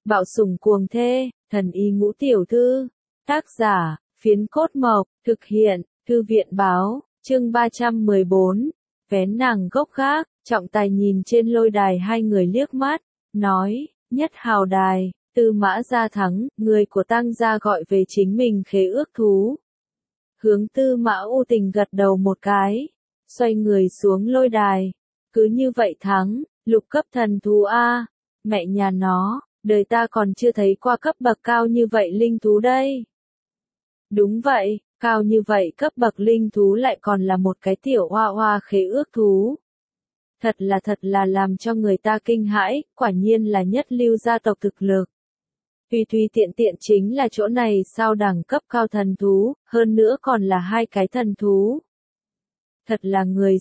Bạo sủng cuồng thê, thần y ngũ tiểu thư. Tác giả, Phiến Cốt Mộc, thực hiện, Thư viện báo, chương 314. Vén nàng gốc gác, Trọng Tài nhìn trên lôi đài hai người liếc mắt, nói, Nhất Hào Đài, Tư Mã Gia thắng, người của Tang gia gọi về chính mình khế ước thú. Hướng Tư Mã U Tình gật đầu một cái, xoay người xuống lôi đài. Cứ như vậy thắng, lục cấp thần thú A, mẹ nhà nó, đời ta còn chưa thấy qua cấp bậc cao như vậy linh thú đây. Đúng vậy, cao như vậy cấp bậc linh thú lại còn là một cái tiểu hoa hoa khế ước thú. Thật là làm cho người ta kinh hãi, quả nhiên là nhất lưu gia tộc thực lực. Tùy tiện chính là chỗ này sao đẳng cấp cao thần thú, hơn nữa còn là hai cái thần thú. Thật là người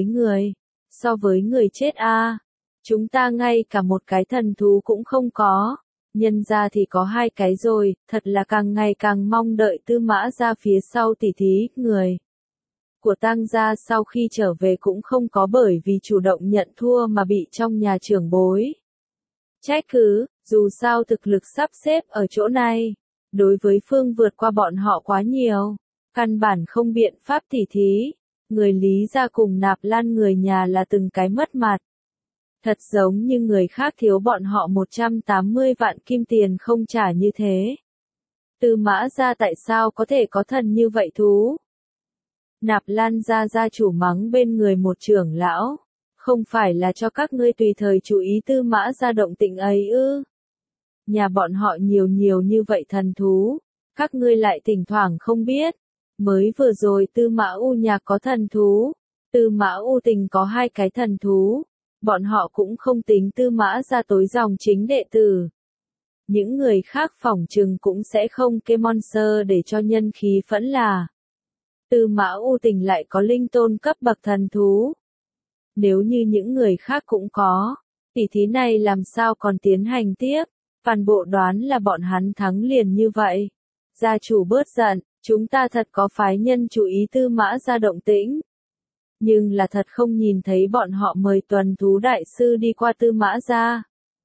so với người chết a. Chúng ta ngay cả một cái thần thú cũng không có, nhân ra thì có hai cái rồi, thật là càng ngày càng mong đợi Tư Mã Gia phía sau tỉ thí, người của Tang gia sau khi trở về cũng không có bởi vì chủ động nhận thua mà bị trong nhà trưởng bối trách cứ, dù sao thực lực sắp xếp ở chỗ này, đối với phương vượt qua bọn họ quá nhiều, căn bản không biện pháp tỉ thí, người Lý gia cùng Nạp Lan người nhà là từng cái mất mặt. Thật giống như người khác thiếu bọn họ 180 vạn kim tiền không trả như thế. Tư Mã Gia tại sao có thể có thần như vậy thú? Nạp Lan gia gia chủ mắng bên người một trưởng lão, không phải là cho các ngươi tùy thời chú ý Tư Mã Gia động tĩnh ấy ư? Nhà bọn họ nhiều như vậy thần thú, các ngươi lại thỉnh thoảng không biết. Mới vừa rồi Tư Mã U nhà có thần thú, Tư Mã U Tình có hai cái thần thú, bọn họ cũng không tính Tư Mã Gia tối dòng chính đệ tử. Những người khác phỏng chừng cũng sẽ không kê monster để cho nhân khí phẫn là. Tư Mã U Tình lại có linh tôn cấp bậc thần thú. Nếu như những người khác cũng có, tỉ thí này làm sao còn tiến hành tiếp, toàn bộ đoán là bọn hắn thắng liền như vậy. Gia chủ bớt giận, chúng ta thật có phái nhân chú ý Tư Mã Gia động tĩnh. Nhưng là thật không nhìn thấy bọn họ mời tuần thú đại sư đi qua Tư Mã Gia.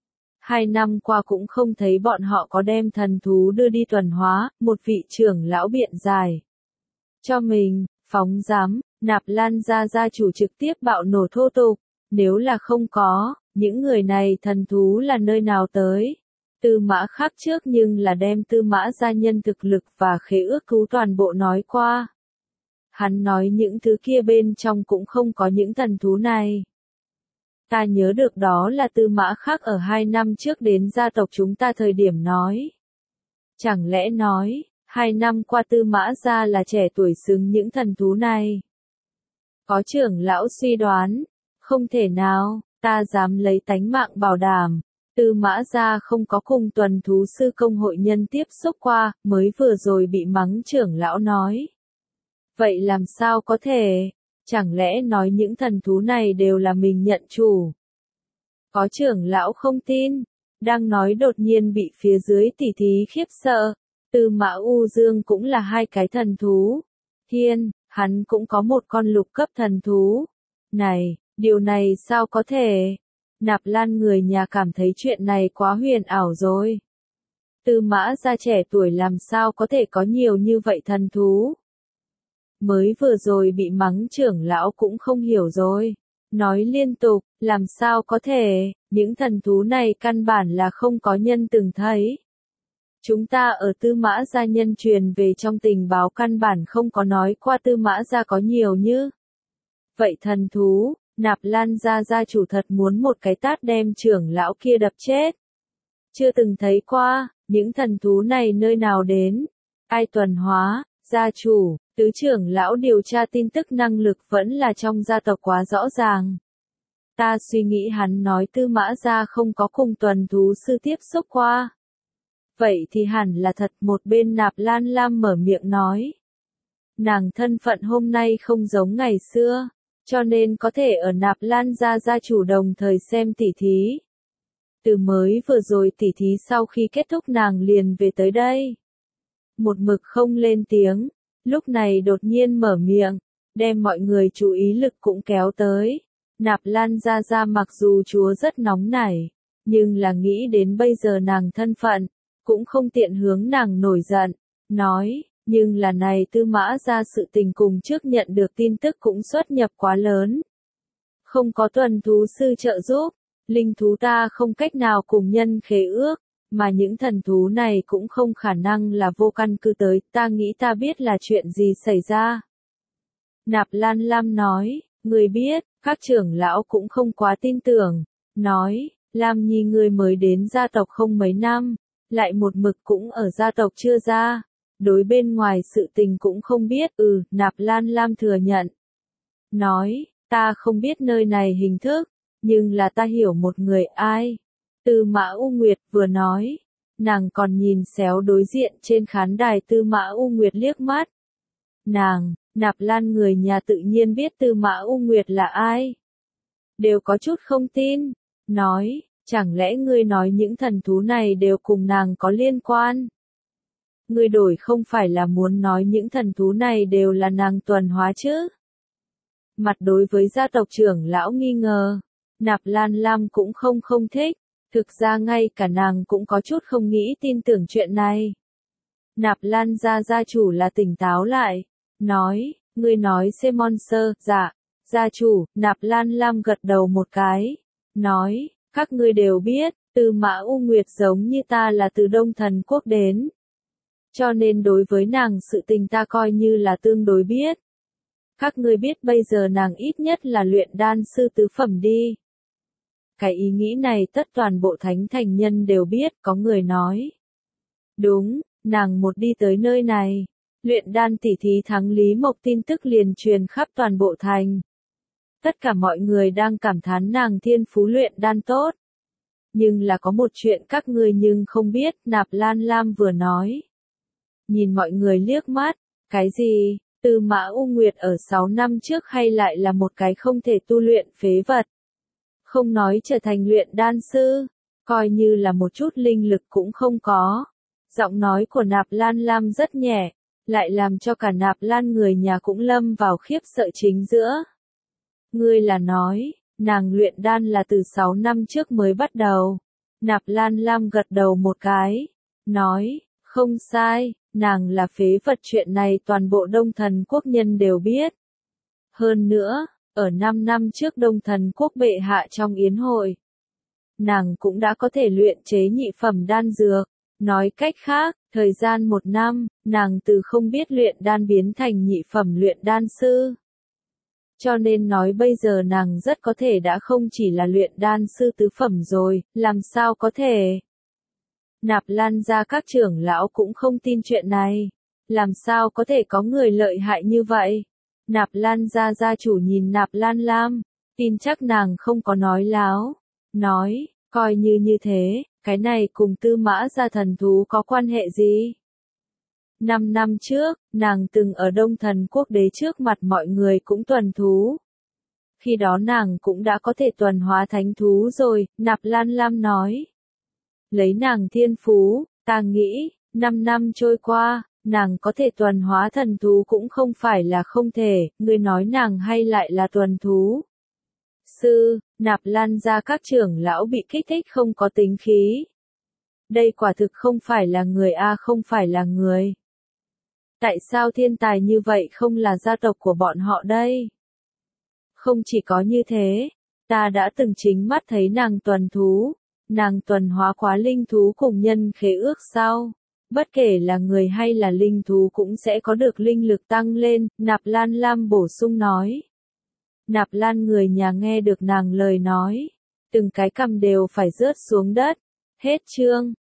2 năm qua cũng không thấy bọn họ có đem thần thú đưa đi tuần hóa, một vị trưởng lão biện giải. Cho mình, phóng dám, Nạp Lan gia gia chủ trực tiếp bạo nổ thô tục, nếu là không có, những người này thần thú là nơi nào tới. Tư Mã khác trước nhưng là đem Tư Mã gia nhân thực lực và khế ước thú toàn bộ nói qua. Hắn nói những thứ kia bên trong cũng không có những thần thú này. Ta nhớ được đó là Tư Mã khác ở 2 năm trước đến gia tộc chúng ta thời điểm nói. Chẳng lẽ nói, 2 năm qua Tư Mã gia là trẻ tuổi xứng những thần thú này? Có trưởng lão suy đoán, không thể nào, ta dám lấy tánh mạng bảo đảm. Tư Mã gia không có cùng tuần thú sư công hội nhân tiếp xúc qua, mới vừa rồi bị mắng trưởng lão nói. Vậy làm sao có thể? Chẳng lẽ nói những thần thú này đều là mình nhận chủ? Có trưởng lão không tin, đang nói đột nhiên bị phía dưới tỉ thí khiếp sợ. Tư Mã U Dương cũng là hai cái thần thú. Thiên, hắn cũng có một con lục cấp thần thú. Này, điều này sao có thể? Nạp Lan người nhà cảm thấy chuyện này quá huyền ảo rồi. Tư Mã gia trẻ tuổi làm sao có thể có nhiều như vậy thần thú? Mới vừa rồi bị mắng trưởng lão cũng không hiểu rồi. Nói liên tục, làm sao có thể, những thần thú này căn bản là không có nhân từng thấy. Chúng ta ở Tư Mã gia nhân truyền về trong tình báo căn bản không có nói qua Tư Mã gia có nhiều như. Vậy thần thú, Nạp Lan gia gia chủ thật muốn một cái tát đem trưởng lão kia đập chết. Chưa từng thấy qua, những thần thú này nơi nào đến? Ai tuần hóa, gia chủ, tứ trưởng lão điều tra tin tức năng lực vẫn là trong gia tộc quá rõ ràng. Ta suy nghĩ hắn nói Tư Mã gia không có cùng tuần thú sư tiếp xúc qua. Vậy thì hẳn là thật, một bên Nạp Lan Lam mở miệng nói. Nàng thân phận hôm nay không giống ngày xưa, cho nên có thể ở Nạp Lan gia gia chủ đồng thời xem tỉ thí. Từ mới vừa rồi tỉ thí sau khi kết thúc nàng liền về tới đây. Một mực không lên tiếng, lúc này đột nhiên mở miệng, đem mọi người chú ý lực cũng kéo tới. Nạp Lan gia gia mặc dù chúa rất nóng nảy, nhưng là nghĩ đến bây giờ nàng thân phận, cũng không tiện hướng nàng nổi giận, nói, nhưng là này Tư Mã ra sự tình cùng trước nhận được tin tức cũng xuất nhập quá lớn. Không có tuần thú sư trợ giúp, linh thú ta không cách nào cùng nhân khế ước, mà những thần thú này cũng không khả năng là vô căn cứ tới, ta nghĩ ta biết là chuyện gì xảy ra. Nạp Lan Lam nói, người biết, các trưởng lão cũng không quá tin tưởng, nói, Lam Nhi ngươi mới đến gia tộc không mấy năm, lại một mực cũng ở gia tộc chưa ra, đối bên ngoài sự tình cũng không biết, Nạp Lan Lam thừa nhận. Nói, ta không biết nơi này hình thức, nhưng là ta hiểu một người ai. Tư Mã U Nguyệt vừa nói, nàng còn nhìn xéo đối diện trên khán đài Tư Mã U Nguyệt liếc mắt. Nàng, Nạp Lan người nhà tự nhiên biết Tư Mã U Nguyệt là ai. Đều có chút không tin, nói, chẳng lẽ ngươi nói những thần thú này đều cùng nàng có liên quan? Ngươi đổi không phải là muốn nói những thần thú này đều là nàng tuần hóa chứ? Mặt đối với gia tộc trưởng lão nghi ngờ, Nạp Lan Lam cũng không thích, thực ra ngay cả nàng cũng có chút không nghĩ tin tưởng chuyện này. Nạp Lan gia chủ là tỉnh táo lại, nói, ngươi nói C Monster, dạ, gia chủ, Nạp Lan Lam gật đầu một cái, nói, các ngươi đều biết, Tư Mã U Nguyệt giống như ta là từ Đông Thần Quốc đến. Cho nên đối với nàng sự tình ta coi như là tương đối biết. Các ngươi biết bây giờ nàng ít nhất là luyện đan sư tứ phẩm đi. Cái ý nghĩ này tất toàn bộ thánh thành nhân đều biết, có người nói. Đúng, nàng một đi tới nơi này, luyện đan tỉ thí thắng Lý Mộc tin tức liền truyền khắp toàn bộ thành. Tất cả mọi người đang cảm thán nàng thiên phú luyện đan tốt. Nhưng là có một chuyện các ngươi nhưng không biết, Nạp Lan Lam vừa nói. Nhìn mọi người liếc mắt, cái gì, Tư Mã U Nguyệt ở 6 năm trước hay lại là một cái không thể tu luyện phế vật. Không nói trở thành luyện đan sư, coi như là một chút linh lực cũng không có. Giọng nói của Nạp Lan Lam rất nhẹ, lại làm cho cả Nạp Lan người nhà cũng lâm vào khiếp sợ chính giữa. Ngươi là nói, nàng luyện đan là từ 6 năm trước mới bắt đầu. Nạp Lan Lam gật đầu một cái, nói, không sai, nàng là phế vật, chuyện này toàn bộ Đông Thần Quốc nhân đều biết. Hơn nữa, ở 5 năm trước Đông Thần Quốc bệ hạ trong yến hội, nàng cũng đã có thể luyện chế nhị phẩm đan dược. Nói cách khác, thời gian 1 năm, nàng từ không biết luyện đan biến thành nhị phẩm luyện đan sư. Cho nên nói bây giờ nàng rất có thể đã không chỉ là luyện đan sư tứ phẩm rồi, làm sao có thể. Nạp Lan gia các trưởng lão cũng không tin chuyện này. Làm sao có thể có người lợi hại như vậy? Nạp Lan gia gia chủ nhìn Nạp Lan Lam, tin chắc nàng không có nói láo. Nói, coi như thế, cái này cùng Tư Mã gia thần thú có quan hệ gì? 5 năm trước, nàng từng ở Đông Thần Quốc đế trước mặt mọi người cũng tuần thú. Khi đó nàng cũng đã có thể tuần hóa thánh thú rồi, Nạp Lan Lam nói. Lấy nàng thiên phú, ta nghĩ, 5 năm trôi qua, nàng có thể tuần hóa thần thú cũng không phải là không thể, ngươi nói nàng hay lại là tuần thú. Sư, Nạp Lan gia các trưởng lão bị kích thích không có tính khí. Đây quả thực không phải là người không phải là người. Tại sao thiên tài như vậy không là gia tộc của bọn họ đây? Không chỉ có như thế, ta đã từng chính mắt thấy nàng tuần thú, nàng tuần hóa quá linh thú cùng nhân khế ước sao? Bất kể là người hay là linh thú cũng sẽ có được linh lực tăng lên, Nạp Lan Lam bổ sung nói. Nạp Lan người nhà nghe được nàng lời nói, từng cái cằm đều phải rớt xuống đất. Hết chương.